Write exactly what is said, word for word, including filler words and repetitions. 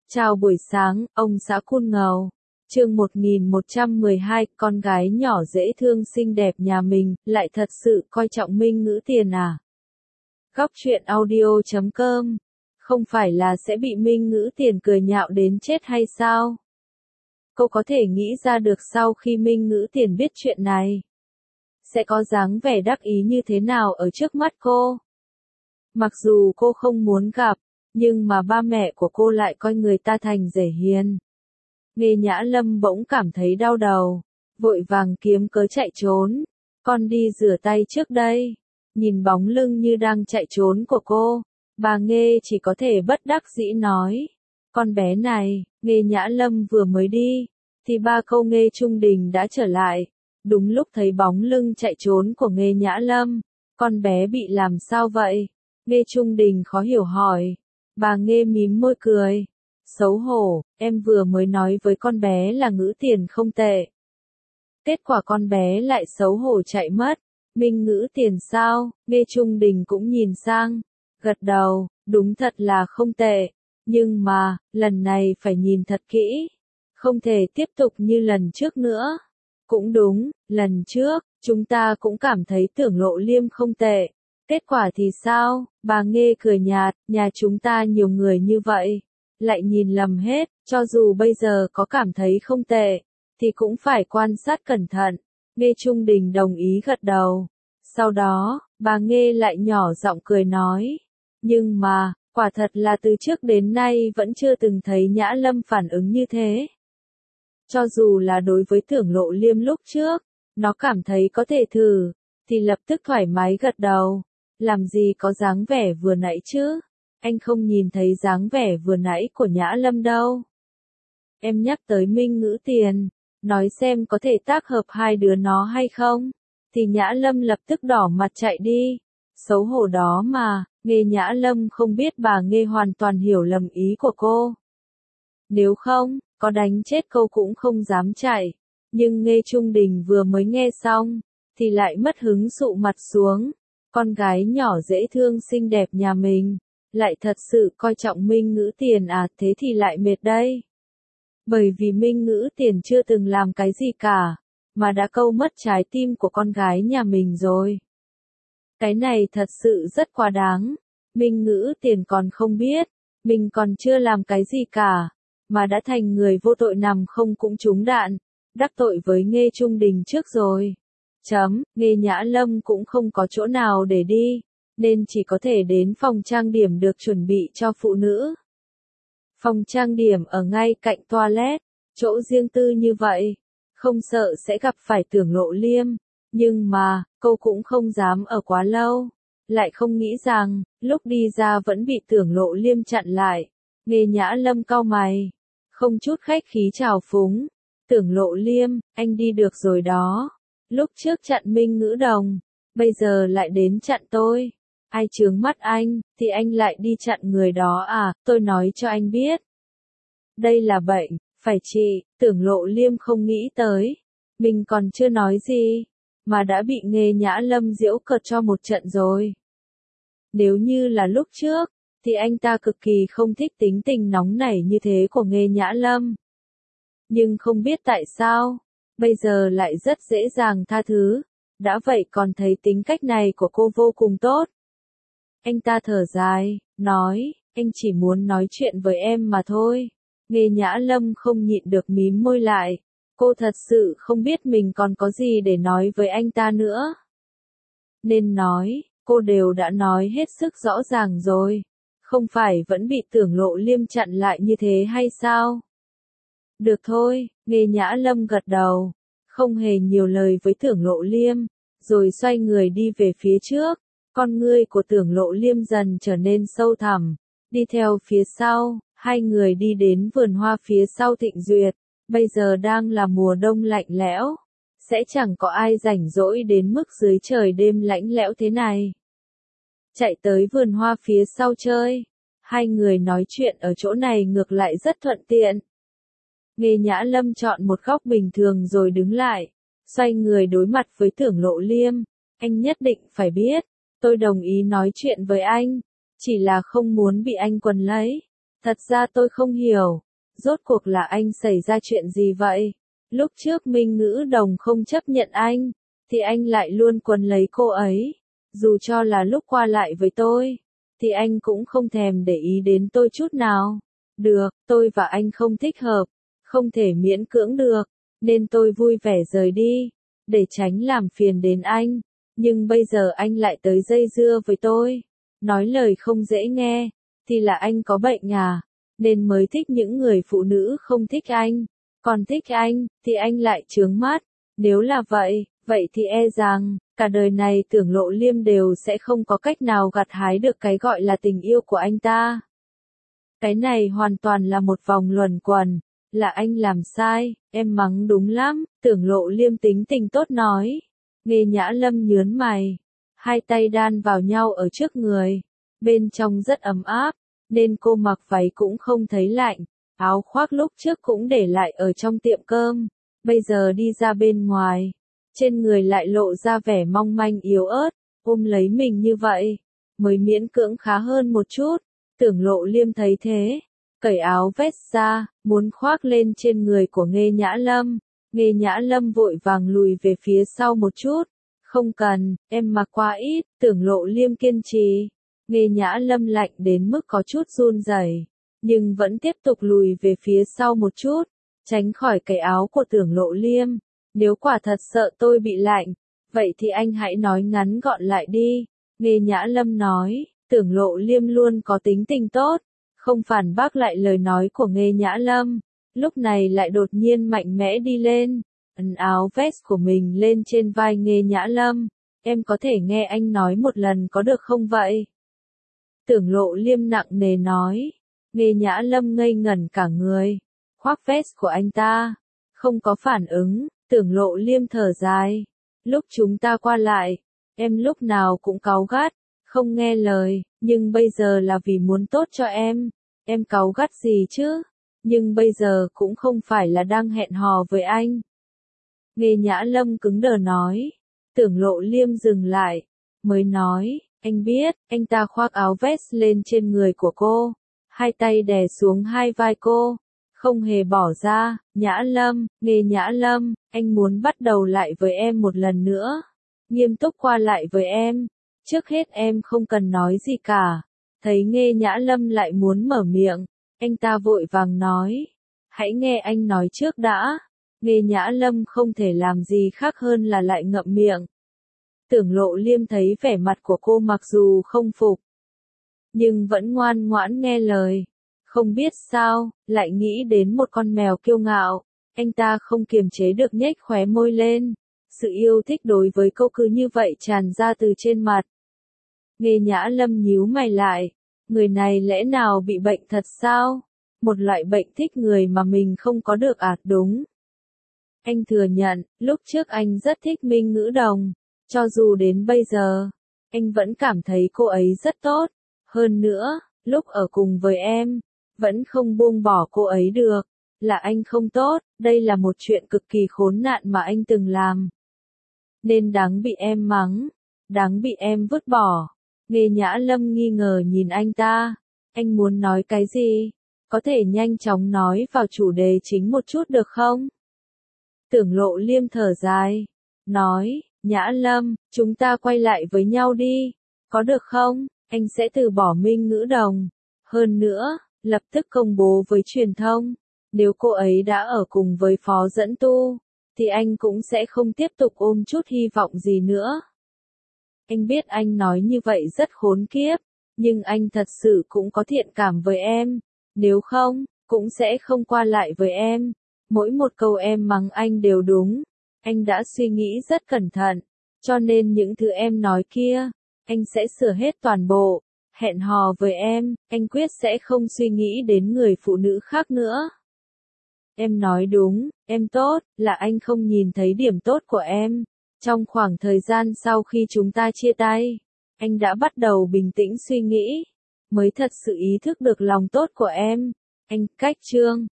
Chào buổi sáng, ông xã Cun Ngầu. Chương một nghìn một trăm mười hai, con gái nhỏ dễ thương xinh đẹp nhà mình, lại thật sự coi trọng Minh Ngữ Tiền à? Góc truyện audio chấm com. Không phải là sẽ bị Minh Ngữ Tiền cười nhạo đến chết hay sao? Cô có thể nghĩ ra được sau khi Minh Ngữ Tiền biết chuyện này, sẽ có dáng vẻ đắc ý như thế nào ở trước mắt cô? Mặc dù cô không muốn gặp, nhưng mà ba mẹ của cô lại coi người ta thành rể hiền. Nghe Nhã Lâm bỗng cảm thấy đau đầu, vội vàng kiếm cớ chạy trốn. Con đi rửa tay trước đây. Nhìn bóng lưng như đang chạy trốn của cô, bà Nghe chỉ có thể bất đắc dĩ nói. Con bé này, Nghe Nhã Lâm vừa mới đi, thì ba câu Nghe Trung Đình đã trở lại. Đúng lúc thấy bóng lưng chạy trốn của Nghe Nhã Lâm, con bé bị làm sao vậy? Nghe Trung Đình khó hiểu hỏi. Bà Nghe mím môi cười. Xấu hổ, em vừa mới nói với con bé là Ngữ Tiền không tệ. Kết quả con bé lại xấu hổ chạy mất. Minh Ngữ Tiền sao? Nghe Trung Đình cũng nhìn sang, gật đầu, đúng thật là không tệ. Nhưng mà, lần này phải nhìn thật kỹ. Không thể tiếp tục như lần trước nữa. Cũng đúng, lần trước, chúng ta cũng cảm thấy Tưởng Lộ Liêm không tệ. Kết quả thì sao? Bà Nghe cười nhạt, nhà chúng ta nhiều người như vậy, lại nhìn lầm hết, cho dù bây giờ có cảm thấy không tệ, thì cũng phải quan sát cẩn thận. Nghe Trung Đình đồng ý gật đầu. Sau đó, bà Nghe lại nhỏ giọng cười nói. Nhưng mà, quả thật là từ trước đến nay vẫn chưa từng thấy Nhã Lâm phản ứng như thế. Cho dù là đối với Tưởng Lộ Liêm lúc trước, nó cảm thấy có thể thử, thì lập tức thoải mái gật đầu. Làm gì có dáng vẻ vừa nãy chứ? Anh không nhìn thấy dáng vẻ vừa nãy của Nhã Lâm đâu. Em nhắc tới Minh Ngữ Tiền, nói xem có thể tác hợp hai đứa nó hay không? Thì Nhã Lâm lập tức đỏ mặt chạy đi. Xấu hổ đó mà, Nghe Nhã Lâm không biết bà Nghe hoàn toàn hiểu lầm ý của cô. Nếu không, có đánh chết cô cũng không dám chạy. Nhưng Nghe Trung Đình vừa mới nghe xong, thì lại mất hứng sụ mặt xuống. Con gái nhỏ dễ thương xinh đẹp nhà mình, lại thật sự coi trọng Minh Ngữ Tiền à? Thế thì lại mệt đây. Bởi vì Minh Ngữ Tiền chưa từng làm cái gì cả, mà đã câu mất trái tim của con gái nhà mình rồi. Cái này thật sự rất quá đáng. Minh Ngữ Tiền còn không biết, mình còn chưa làm cái gì cả, mà đã thành người vô tội nằm không cũng trúng đạn, đắc tội với Nghe Trung Đình trước rồi. Chấm, Nghe Nhã Lâm cũng không có chỗ nào để đi, nên chỉ có thể đến phòng trang điểm được chuẩn bị cho phụ nữ. Phòng trang điểm ở ngay cạnh toilet, chỗ riêng tư như vậy, không sợ sẽ gặp phải Tưởng Lộ Liêm, nhưng mà, cô cũng không dám ở quá lâu, lại không nghĩ rằng, lúc đi ra vẫn bị Tưởng Lộ Liêm chặn lại. Nghe Nhã Lâm cau mày, không chút khách khí chào phúng. Tưởng Lộ Liêm, anh đi được rồi đó. Lúc trước chặn Minh Ngữ Đồng, bây giờ lại đến chặn tôi. Ai chướng mắt anh, thì anh lại đi chặn người đó à? Tôi nói cho anh biết, đây là bệnh, phải trị. Tưởng Lộ Liêm không nghĩ tới, mình còn chưa nói gì, mà đã bị Nghe Nhã Lâm giễu cợt cho một trận rồi. Nếu như là lúc trước, thì anh ta cực kỳ không thích tính tình nóng nảy như thế của Nghe Nhã Lâm. Nhưng không biết tại sao, bây giờ lại rất dễ dàng tha thứ. Đã vậy còn thấy tính cách này của cô vô cùng tốt. Anh ta thở dài, nói, anh chỉ muốn nói chuyện với em mà thôi. Nghe Nhã Lâm không nhịn được mím môi lại. Cô thật sự không biết mình còn có gì để nói với anh ta nữa. Nên nói, cô đều đã nói hết sức rõ ràng rồi. Không phải vẫn bị Tưởng Lộ Liêm chặn lại như thế hay sao? Được thôi, Nghe Nhã Lâm gật đầu, không hề nhiều lời với Tưởng Lộ Liêm, rồi xoay người đi về phía trước. Con ngươi của Tưởng Lộ Liêm dần trở nên sâu thẳm, đi theo phía sau, hai người đi đến vườn hoa phía sau Thịnh Duyệt. Bây giờ đang là mùa đông lạnh lẽo, sẽ chẳng có ai rảnh rỗi đến mức dưới trời đêm lạnh lẽo thế này. Chạy tới vườn hoa phía sau chơi, hai người nói chuyện ở chỗ này ngược lại rất thuận tiện. Nghe Nhã Lâm chọn một góc bình thường rồi đứng lại, xoay người đối mặt với Tưởng Lộ Liêm. Anh nhất định phải biết, tôi đồng ý nói chuyện với anh, chỉ là không muốn bị anh quấn lấy. Thật ra tôi không hiểu, rốt cuộc là anh xảy ra chuyện gì vậy? Lúc trước Minh Ngữ Đồng không chấp nhận anh, thì anh lại luôn quấn lấy cô ấy. Dù cho là lúc qua lại với tôi, thì anh cũng không thèm để ý đến tôi chút nào. Được, tôi và anh không thích hợp, không thể miễn cưỡng được, nên tôi vui vẻ rời đi, để tránh làm phiền đến anh. Nhưng bây giờ anh lại tới dây dưa với tôi, nói lời không dễ nghe, thì là anh có bệnh à, nên mới thích những người phụ nữ không thích anh. Còn thích anh, thì anh lại chướng mắt. Nếu là vậy, vậy thì e rằng, cả đời này Tưởng Lộ Liêm đều sẽ không có cách nào gặt hái được cái gọi là tình yêu của anh ta. Cái này hoàn toàn là một vòng luẩn quẩn. Là anh làm sai, em mắng đúng lắm, Tưởng Lộ Liêm tính tình tốt nói. Nghe Nhã Lâm nhớn mày, hai tay đan vào nhau ở trước người, bên trong rất ấm áp, nên cô mặc váy cũng không thấy lạnh, áo khoác lúc trước cũng để lại ở trong tiệm cơm, bây giờ đi ra bên ngoài, trên người lại lộ ra vẻ mong manh yếu ớt, ôm lấy mình như vậy, mới miễn cưỡng khá hơn một chút. Tưởng Lộ Liêm thấy thế, cởi áo vest ra, muốn khoác lên trên người của Nghê Nhã Lâm. Nghê Nhã Lâm vội vàng lùi về phía sau một chút. Không cần, em mặc quá ít, Tưởng Lộ Liêm kiên trì. Nghê Nhã Lâm lạnh đến mức có chút run rẩy, nhưng vẫn tiếp tục lùi về phía sau một chút, tránh khỏi cái áo của Tưởng Lộ Liêm. Nếu quả thật sợ tôi bị lạnh, vậy thì anh hãy nói ngắn gọn lại đi. Nghê Nhã Lâm nói, Tưởng Lộ Liêm luôn có tính tình tốt, không phản bác lại lời nói của Nghê Nhã Lâm. Lúc này lại đột nhiên mạnh mẽ đi lên, ấn áo vest của mình lên trên vai Nghê Nhã Lâm. Em có thể nghe anh nói một lần có được không vậy? Tưởng Lộ Liêm nặng nề nói. Nghê Nhã Lâm ngây ngẩn cả người, khoác vest của anh ta, không có phản ứng. Tưởng Lộ Liêm thở dài. Lúc chúng ta qua lại, em lúc nào cũng cáu gắt, không nghe lời, nhưng bây giờ là vì muốn tốt cho em. Em cáu gắt gì chứ? Nhưng bây giờ cũng không phải là đang hẹn hò với anh. Nghê Nhã Lâm cứng đờ nói. Tưởng Lộ Liêm dừng lại, mới nói, anh biết, anh ta khoác áo vest lên trên người của cô, hai tay đè xuống hai vai cô, không hề bỏ ra. Nhã Lâm, Nghê Nhã Lâm, anh muốn bắt đầu lại với em một lần nữa, nghiêm túc qua lại với em. Trước hết em không cần nói gì cả. Thấy Nghê Nhã Lâm lại muốn mở miệng, anh ta vội vàng nói, hãy nghe anh nói trước đã. Nghê Nhã Lâm không thể làm gì khác hơn là lại ngậm miệng. Tưởng Lộ Liêm thấy vẻ mặt của cô mặc dù không phục, nhưng vẫn ngoan ngoãn nghe lời. Không biết sao, lại nghĩ đến một con mèo kiêu ngạo, anh ta không kiềm chế được nhếch khóe môi lên. Sự yêu thích đối với cô cứ như vậy tràn ra từ trên mặt. Nghê Nhã Lâm nhíu mày lại, người này lẽ nào bị bệnh thật sao? Một loại bệnh thích người mà mình không có được à? Đúng. Anh thừa nhận, lúc trước anh rất thích Minh Ngữ Đồng, cho dù đến bây giờ, anh vẫn cảm thấy cô ấy rất tốt. Hơn nữa, lúc ở cùng với em, vẫn không buông bỏ cô ấy được. Là anh không tốt, đây là một chuyện cực kỳ khốn nạn mà anh từng làm. Nên đáng bị em mắng, đáng bị em vứt bỏ. Nghê Nhã Lâm nghi ngờ nhìn anh ta. Anh muốn nói cái gì? Có thể nhanh chóng nói vào chủ đề chính một chút được không? Tưởng Lộ Liêm thở dài, nói, Nhã Lâm, chúng ta quay lại với nhau đi, có được không? Anh sẽ từ bỏ Minh Ngữ Đồng. Hơn nữa, lập tức công bố với truyền thông. Nếu cô ấy đã ở cùng với Phó Dẫn Tu, thì anh cũng sẽ không tiếp tục ôm chút hy vọng gì nữa. Anh biết anh nói như vậy rất khốn kiếp, nhưng anh thật sự cũng có thiện cảm với em. Nếu không, cũng sẽ không qua lại với em. Mỗi một câu em mắng anh đều đúng. Anh đã suy nghĩ rất cẩn thận, cho nên những thứ em nói kia, anh sẽ sửa hết toàn bộ. Hẹn hò với em, anh quyết sẽ không suy nghĩ đến người phụ nữ khác nữa. Em nói đúng, em tốt, là anh không nhìn thấy điểm tốt của em. Trong khoảng thời gian sau khi chúng ta chia tay, anh đã bắt đầu bình tĩnh suy nghĩ, mới thật sự ý thức được lòng tốt của em. Anh, cách chương